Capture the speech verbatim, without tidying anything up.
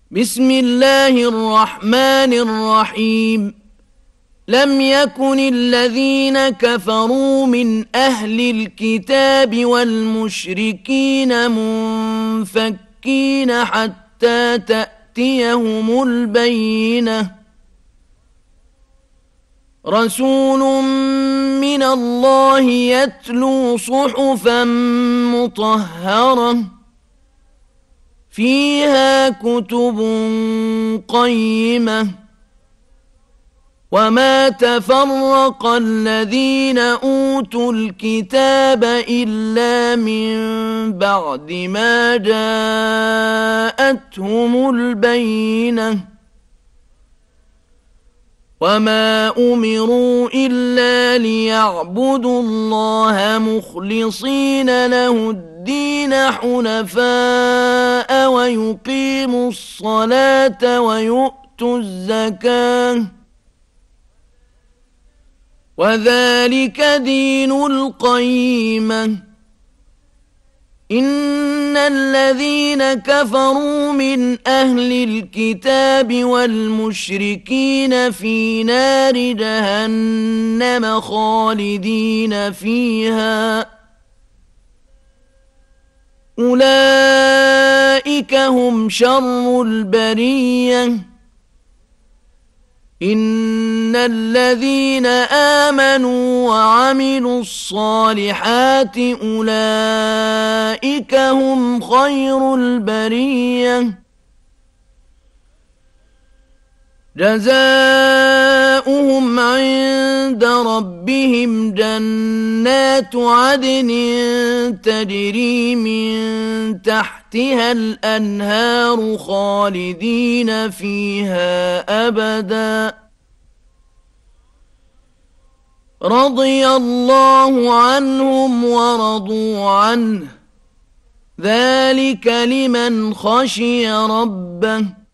بسم الله الرحمن الرحيم لم يكن الذين كفروا من أهل الكتاب والمشركين منفكين حتى تأتيهم البينة رسول من الله يتلو صحفا مطهرة فيها كتب قيمة وما تفرق الذين أوتوا الكتاب إلا من بعد ما جاءتهم البينة وما أمروا إلا ليعبدوا الله مخلصين له الدين حنفاء ويقيموا الصلاة ويؤتوا الزكاة وذلك دين القيمة إن الذين كفروا من أهل الكتاب والمشركين في نار جهنم خالدين فيها أولئك هم شر البرية إن الذين آمنوا وعملوا الصالحات أولئك هم خير البرية جزاؤهم عند ربهم جنات عدن تجري من تحتها الأنهار خالدين فيها أبدا رضي الله عنهم ورضوا عنه ذلك لمن خشي ربه